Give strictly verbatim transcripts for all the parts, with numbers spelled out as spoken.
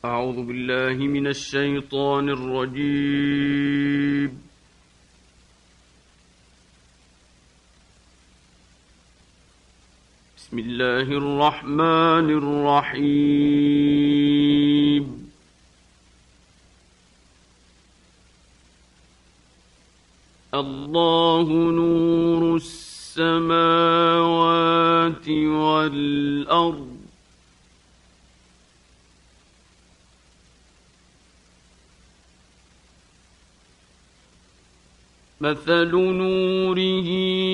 أعوذ بالله من الشيطان الرجيم. بسم الله الرحمن الرحيم. الله نور السماوات والأرض مثل نوره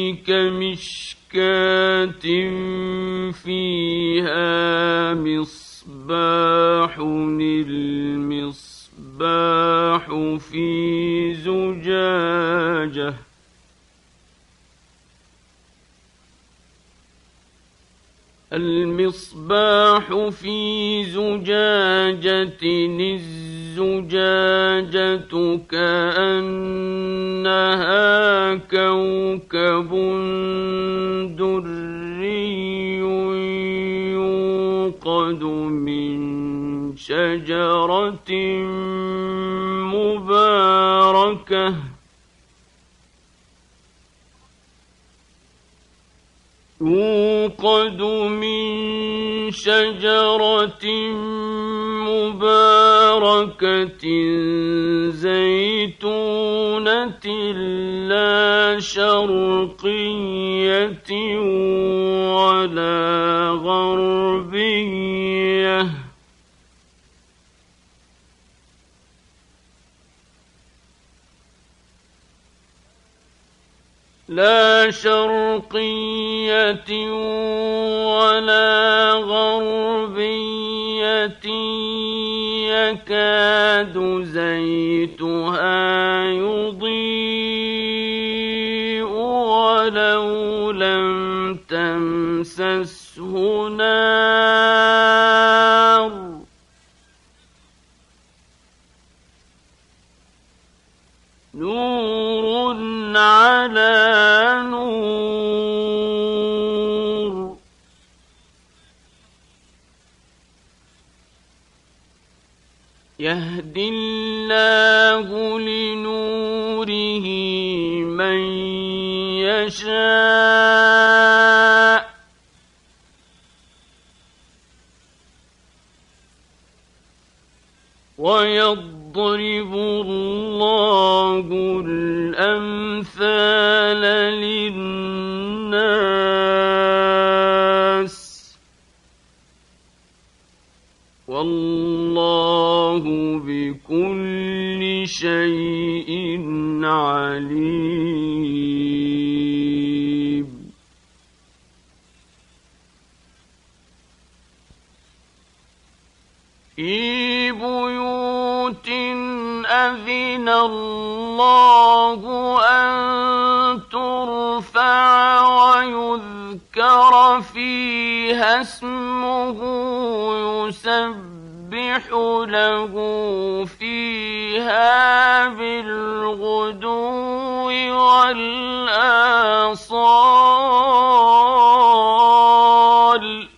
كمشكاة فيها مصباح المصباح في زجاجة المصباح في زجاجة الزجاجة كأنها كوكب دري يوقد من شجرة مباركة يوقد من شجرة مباركة زيتونة لا شرقية ولا غربية لا شرقية ولا غربية يكاد زيتها يضيء ولو لم تمسسه نار نور على نور يهدي الله لنوره من يشاء ويضرب الله الأمثال للناس والله بكل شيء عليم. في بيوت أذن الله أن ترفع ويذكر فيها اسمه يسبح له فيها بالغدو والآصال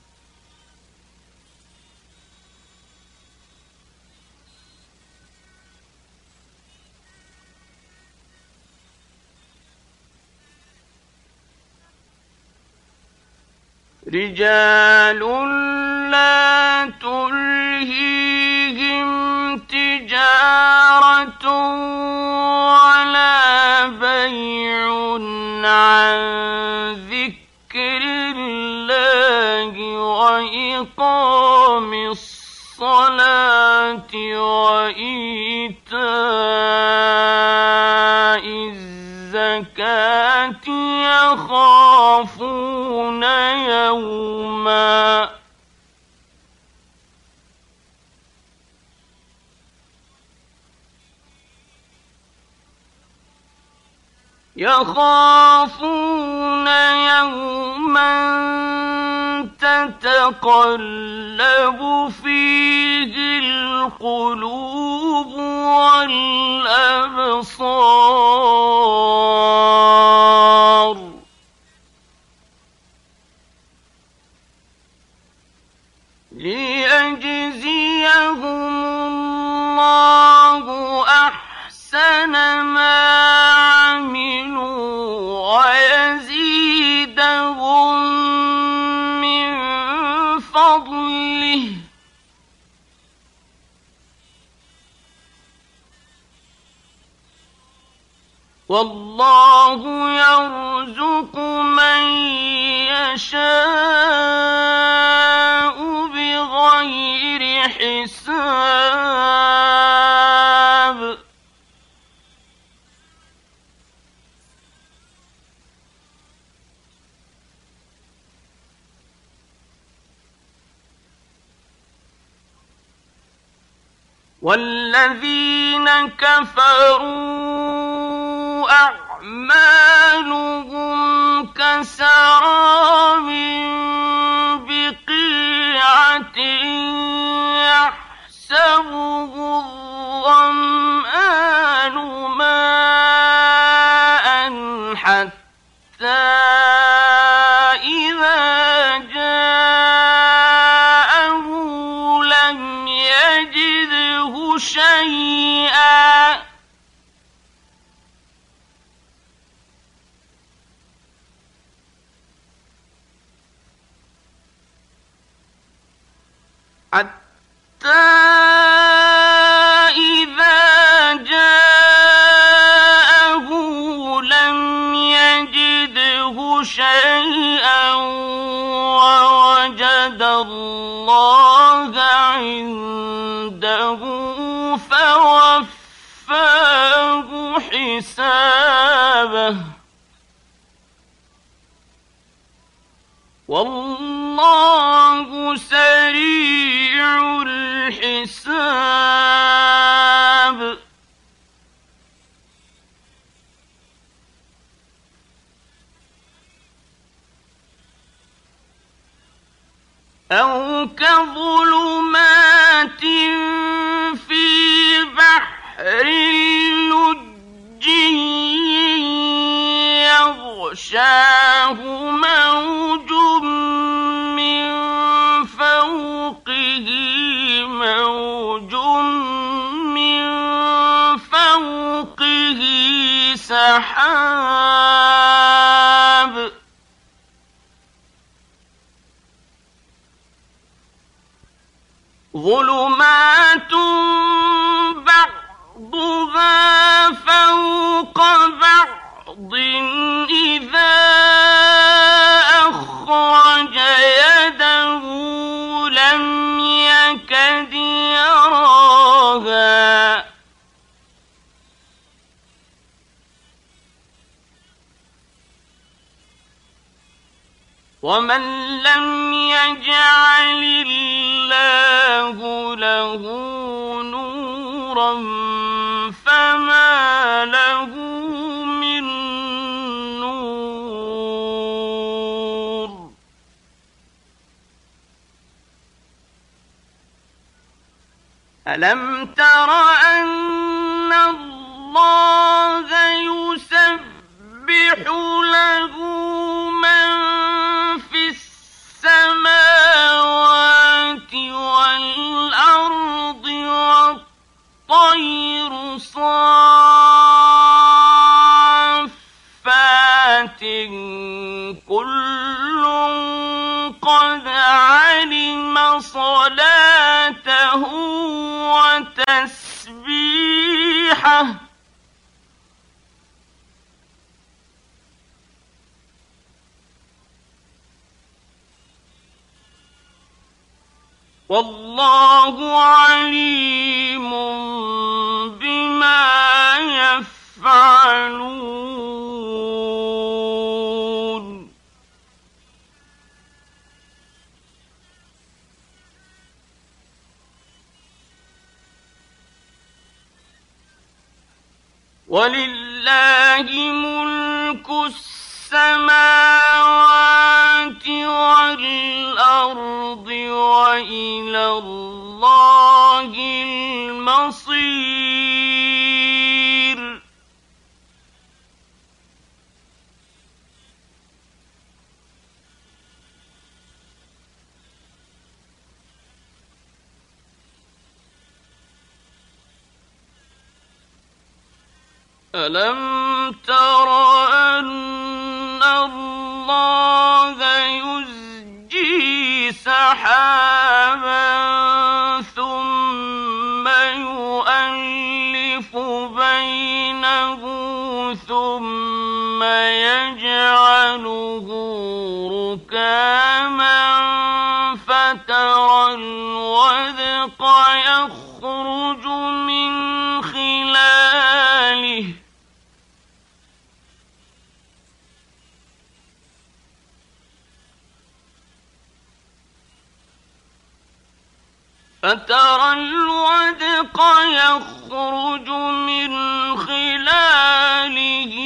رجال لا تلهيهم تجارة ولا بيع عن ذكر الله وإقام الصلاة وإيتاء الزكاة يخافون يوما يخافون يوما تتقلب فيه القلوب والأبصار ليجزيهم والله يرزق من يشاء بغير حساب والذين كفروا أعمالهم كسراب بقيعة يحسبه الظمآن ماء حتى إذا جاءه لم يجده شيئا حتى إذا جاءه لم يجده شيئا ووجد الله عنده فوفاه حسابه والله سريع الحساب أو كظلمات في بحر لجي يغشاه موج من فوقه موج من فوقه سحاب ظلمات بعضها فوق بعض إذا أخرج يده لم يكد يراها ومن لم يجعل الله له نورا فما له من نور ألم تر أن الله يسبح له من في السماوات والأرض والطير صافات كل قد علم صلاته وتسبيحه والله عليم بما يفعلون ولله ملك السماوات والأرض وإلى الله المصير ألم تر أن الله يزجي سحابا ثم يؤلف بينه ثم يجعله ركاما فترى الودق يخرج من خلاله فترى الودق يخرج من خلاله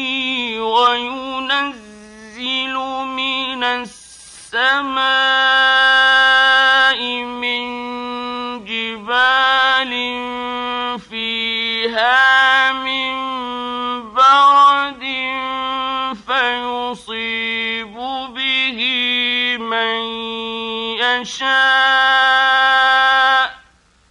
وينزل من السماء من جبال فيها من برد فيصيب به من يشاء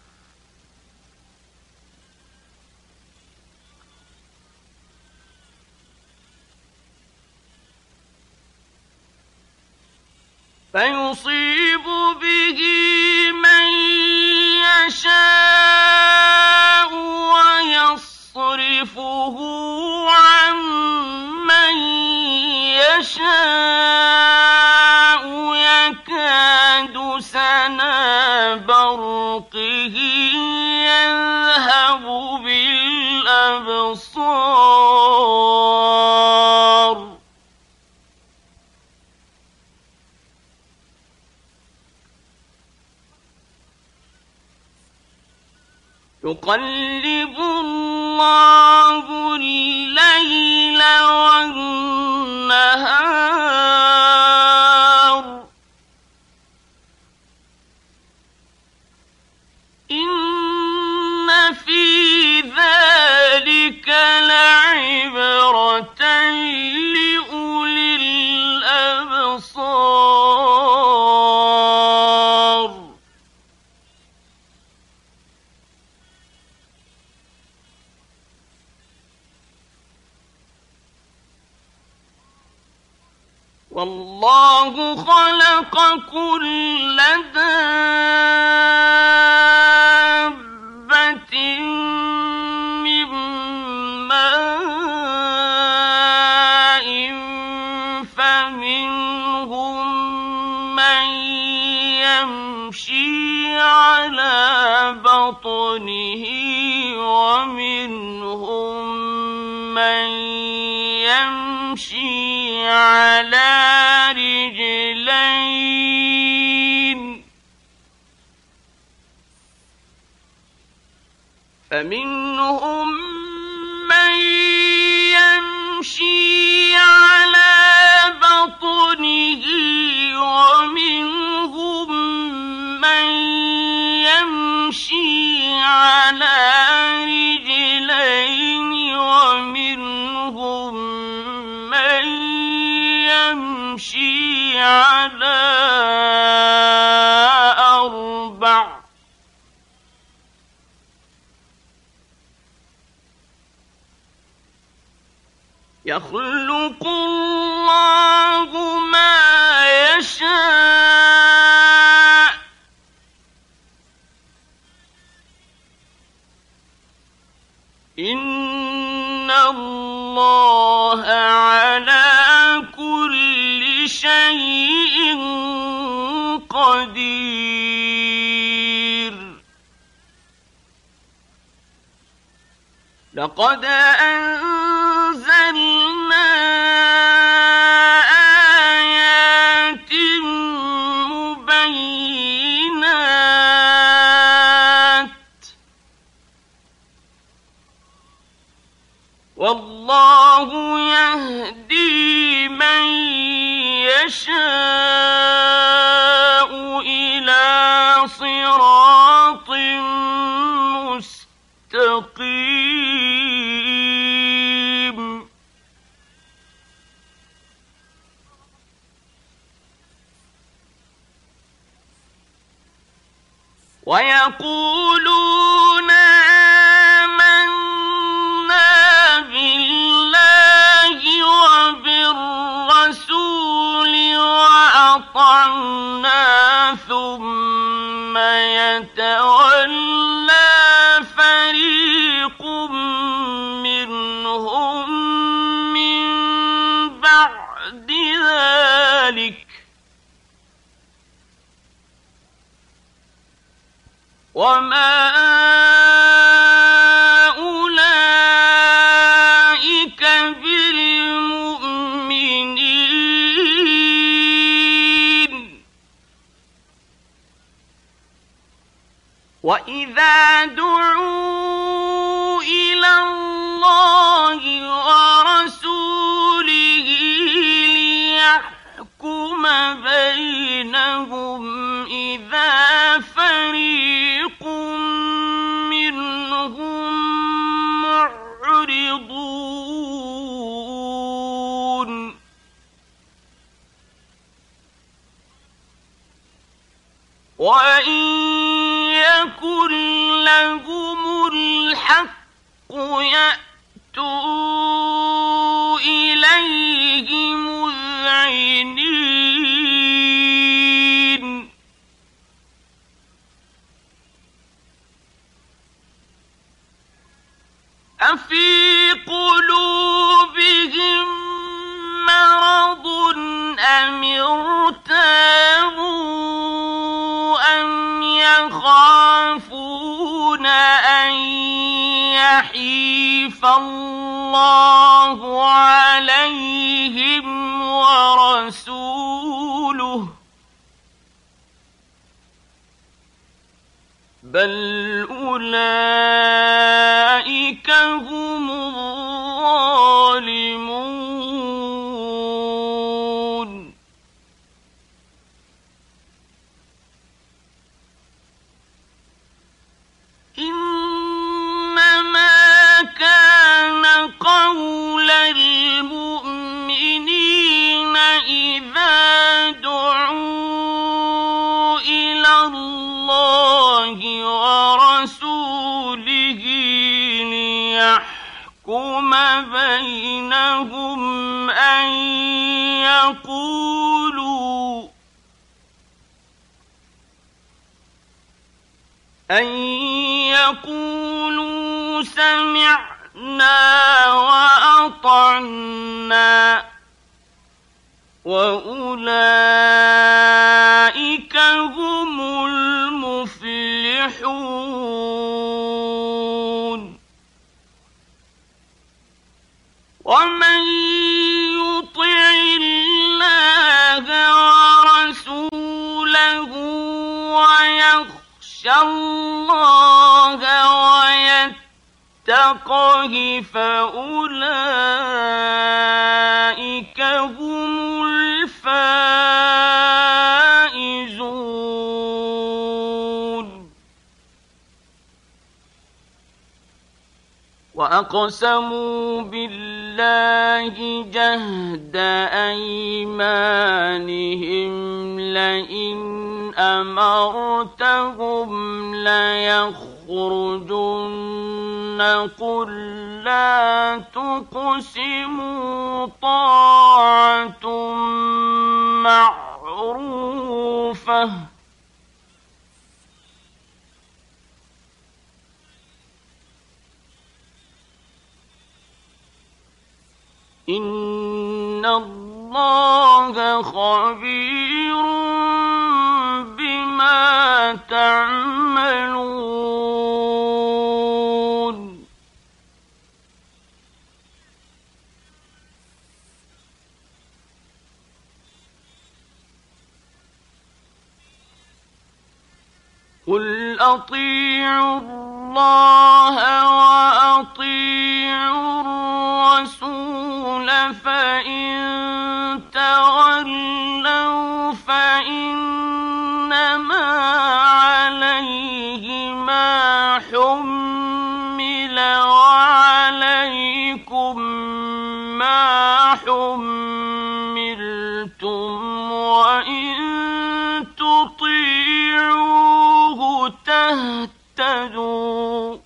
فيصيب به من يشاء ويصرفه عن من يشاء يكاد سنا برقه يذهب بالأبصار يقلب الله الليل والنهار إن في ذلك لعبرة لأولي الأبصار والله خلق كل دابة من ماء فمنهم من يمشي على بطنه ومنهم من يمشي على رجلين فمنهم من يمشي على بطنه ومنهم من يمشي على رجلين ومنهم من يمشي على أربع يخلق الله ما يشاء إن الله على كل شيء قدير لقد أنزلنا آيات مبينات والله يهدي من يشاء إلى صراط مستقيم ويقولون آمنا بالله وبالرسول وأطعنا ثم يتولى فريق منهم من وما أولئك بالمؤمنين. وإذا دعوا إلى الله ورسوله ليحكم بينهم إذا فريق منهم معرضون. وإن يكن لهم الحق يأتوا إليه مذعنين. أفي قلوبهم مرض أم ارتابوا أم يخافون أن يحيف الله عليهم ورسوله بل أولئك هم الظالمون. إنما كان قول المؤمنين إذا دعوا إلى الله ورسوله ليحكم بينهم أن يقولوا أن يقولوا سمعنا وأطعنا وأولئك هم المفلحون. ومن يطع الله ورسوله ويخشى الله ويتقه فأولئك هم الفائزون. وأقسموا بالله جهد أيمانهم لئن أمرتهم ليخرجن قل لا تقسموا طاعة معروفة إن الله خبير بما تعملون. قل أطيعوا الله وأطيعوا الرسول فإن تولوا فإنما عليه ما حمل وعليكم ما حملتم وإن تطيعوه تهتدوا.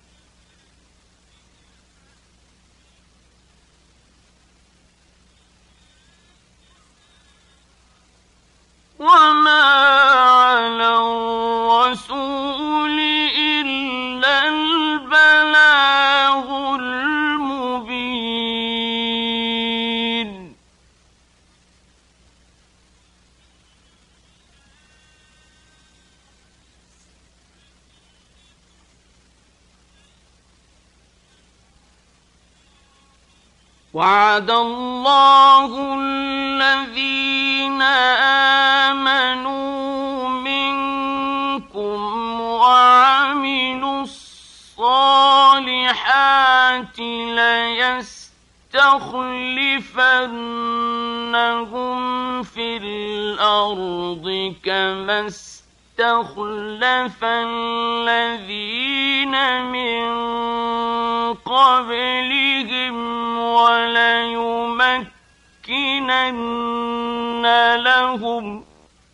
وما على الرسول وعد الله الذين آمنوا منكم وعملوا الصالحات ليستخلفنهم في الأرض كما استخلف الذين من قبلهم وليمكنن لهم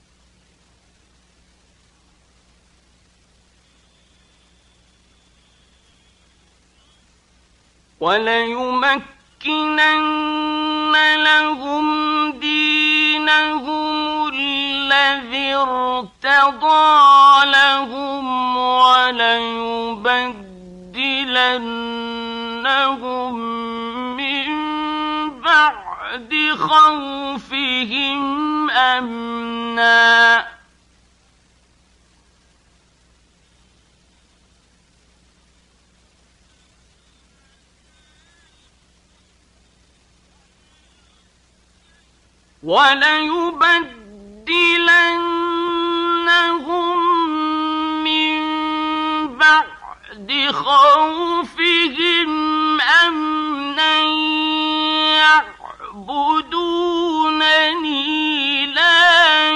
وليمكنن لهم دينهم الذي ارتضى لهم وليبدلنهم من بعد خوفهم أمنا وليبدلنهم من بعد خوفهم أمنا يعبدونني لا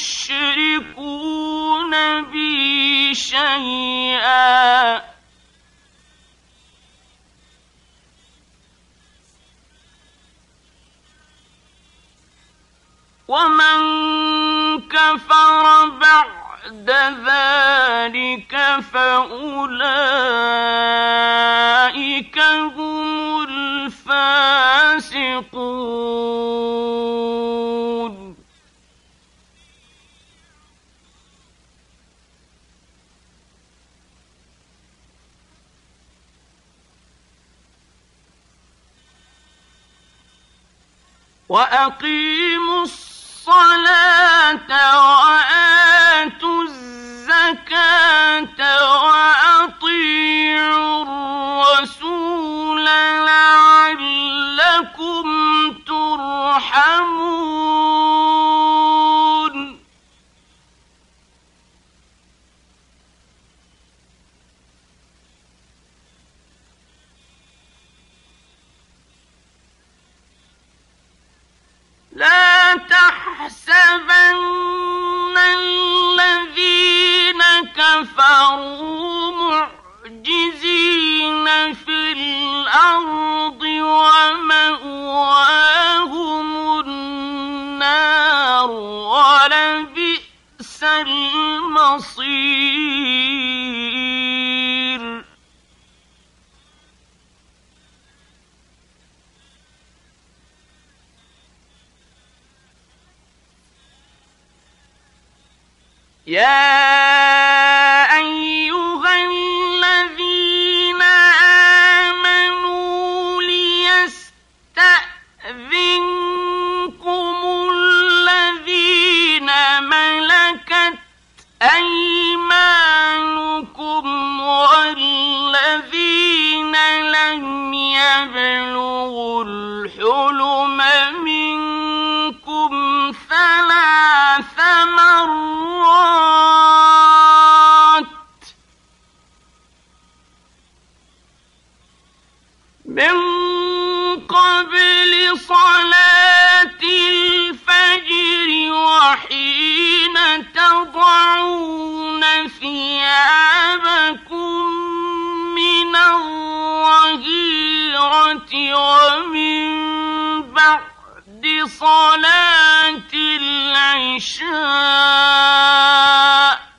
يشركون بي شيئا ومن كفر بعد ذلك فأولئك هم الفاسقون. وأقيموا الصلاة وآتوا الزكاة وأطيعوا الرسول لعلكم ترحمون. لا تحسبن الذين كفروا معجزين في الأرض ومأواهم النار ولبئس المصير. يا أيها الذين آمنوا ليستأذنكم الذين ملكت أيمانكم والذين لم يبلغوا الحلم منكم ثلاث مرات من قبل صلاة الفجر وحين تضعون ثيابكم من الظهيرة ومن بعد صلاة العشاء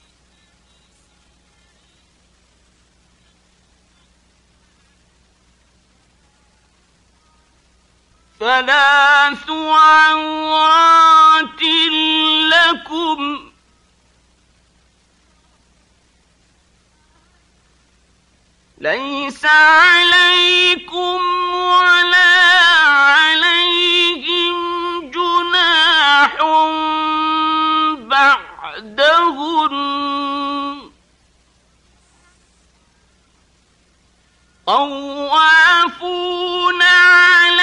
ثلاث عورات لكم ليس عليكم ولا عليهم جناح بعدهن طوافون على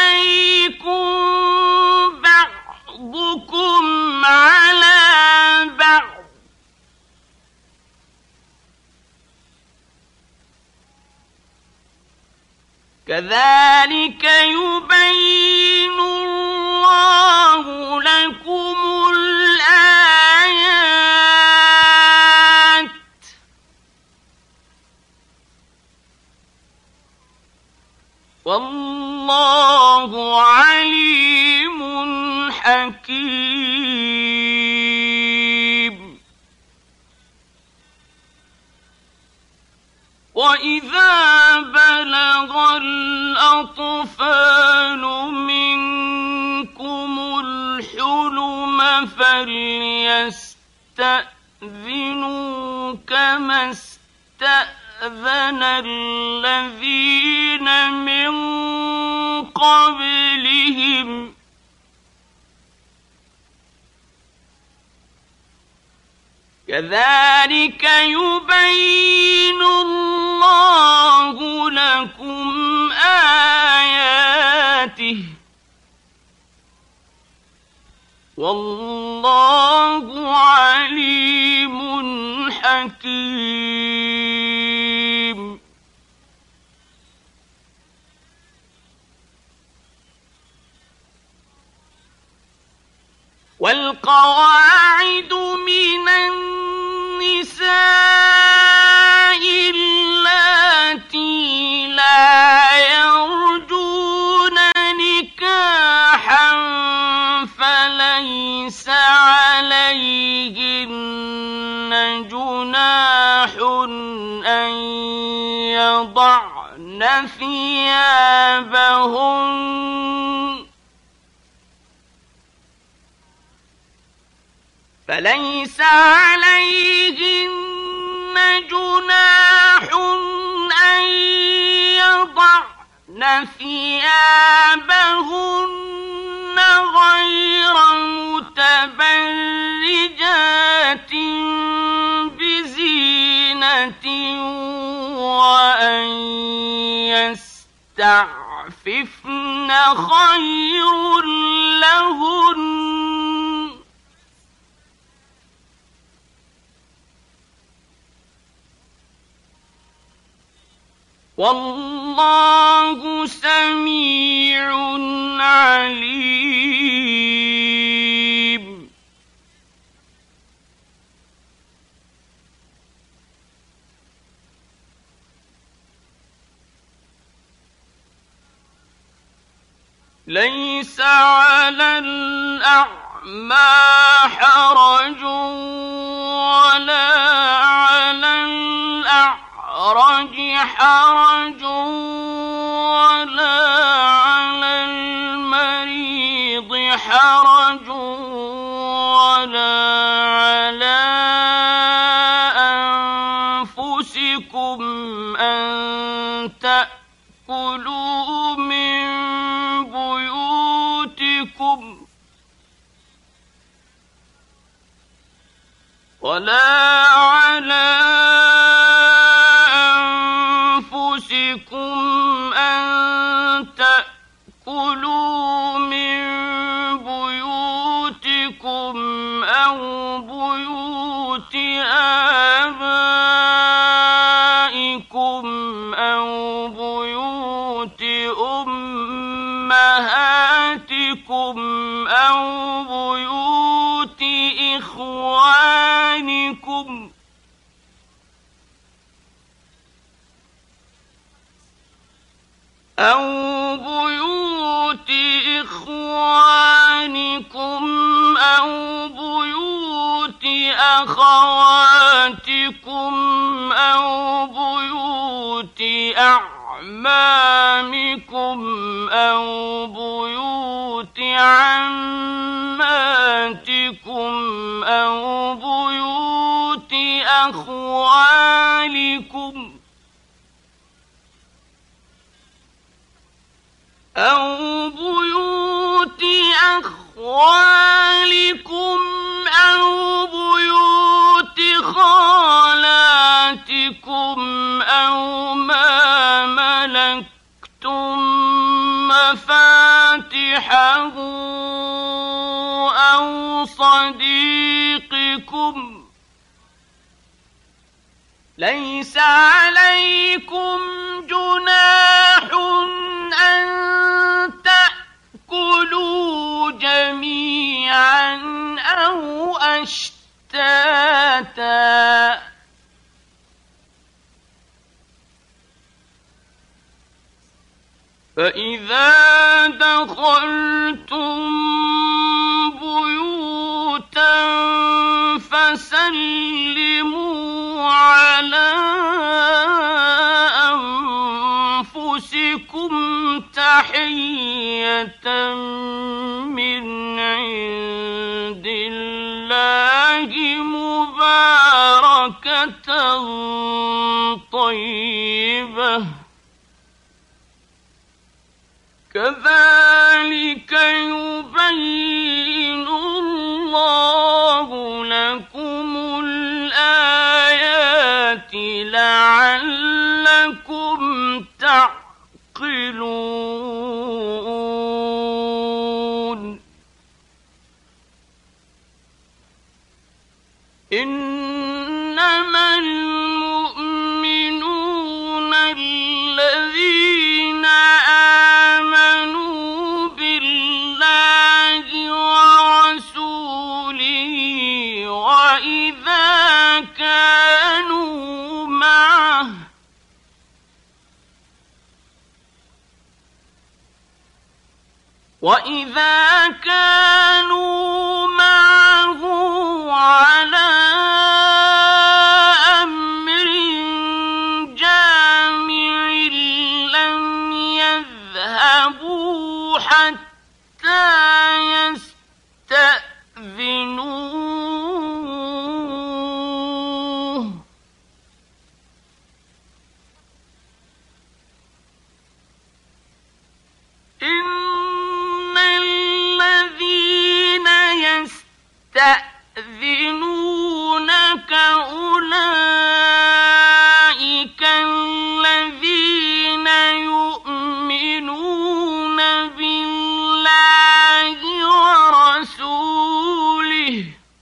كذلك يبين الله لكم الآيات والله عليم حكيم. وإذا بلغ الأطفال منكم الحلم فليستأذنوا كما استأذن الذين من قبلهم كذلك يبين الله لكم آياته والله عليم حكيم. والقواعد من النساء اللاتي لا يرجون نكاحا فليس عليهن جناح أن يضعن ثيابهن فليس عليهن جناح أن يضعن ثيابهن غير متبرجات بزينة وأن يستعففن خير لهن والله سميع عليم. ليس على الأعمى حرج ولا على الأعرج حرج ولا على المريض حرج ولا على أنفسكم أن تأكلوا من بيوتكم ولا على أنفسكم أن تأكلوا من بيوتكم أو بيوت آبائكم أو بيوت أمهاتكم أو بيوت إخوانكم أو بيوت إخوانكم أو بيوت أخواتكم أو بيوت أعمامكم أو بيوت عماتكم أو بيوت أخوالكم أو بيوت أخوالكم أو بيوت خالاتكم أو ما ملكتم مفاتحه أو صديقكم ليس عليكم جناح أو أشتاتا فإذا دخلتم بيوتا فسلموا على أنفسكم تحية من عند الله مباركة طيبة كذلك يبين الله لكم الآيات لعلكم تعقلون إنما المؤمنون الذين آمنوا بالله ورسوله وإذا كانوا معه وإذا كانوا معه على أمر جامع لم يذهبوا حتى يستأذنوه إن الذين يستأذنونك أولئك الذين يؤمنون بالله ورسوله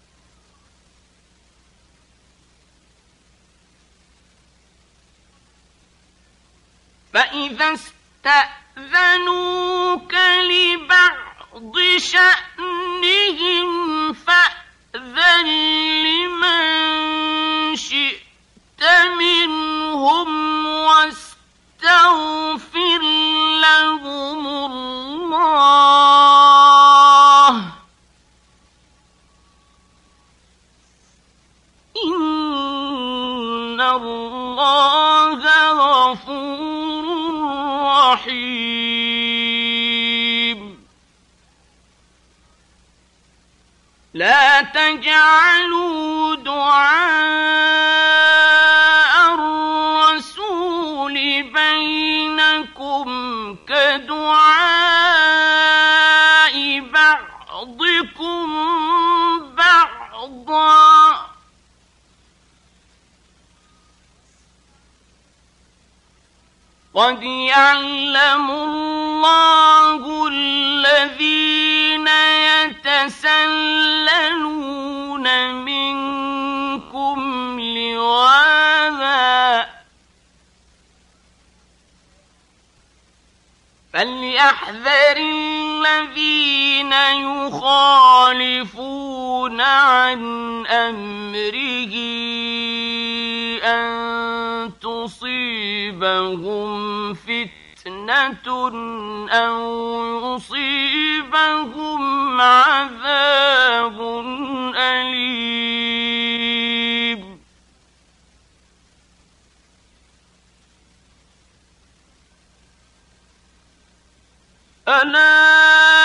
فإذا استأذنوك لبعض شأنهم فأذن لمن شئت منهم واستغفر لهم الله إن الله غفور رحيم لا تجعلوا دعاء الرسول بينكم كدعاء بعضكم بعضا قد يعلم الله الذين يتسللون منكم لواذا فليحذر الذين يخالفون عن أمره أن تصيبهم فتنة أو يصيبهم عذاب أليم ألا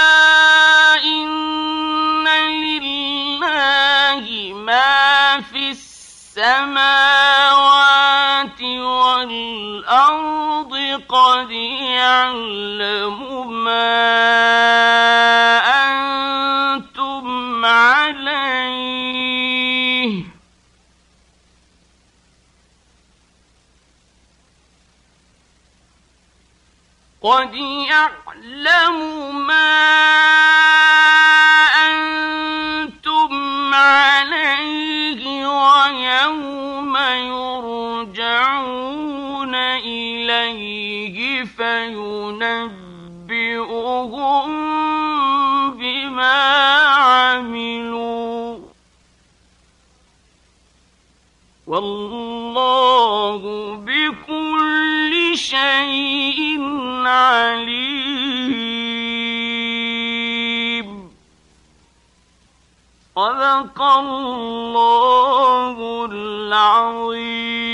إن لله ما في السماوات والأرض قد يعلم ما أنتم عليه قد يعلم ما أنتم عليه ويوم يرجعون إليه فينبئهم بما عملوا والله بكل شيء عليم. صدق الله العظيم.